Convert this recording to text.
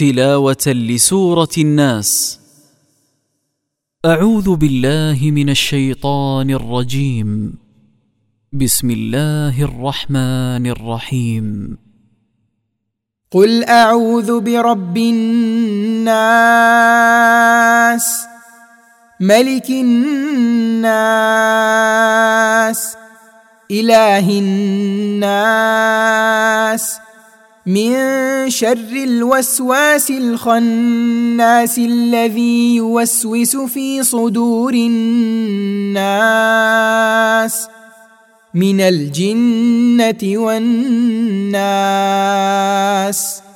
تلاوة لسورة الناس. أعوذ بالله من الشيطان الرجيم. بسم الله الرحمن الرحيم. قل أعوذ برب الناس، ملك الناس، إله الناس، من شر الوسواس الخناس الذي يوسوس في صدور الناس من الجنة والناس.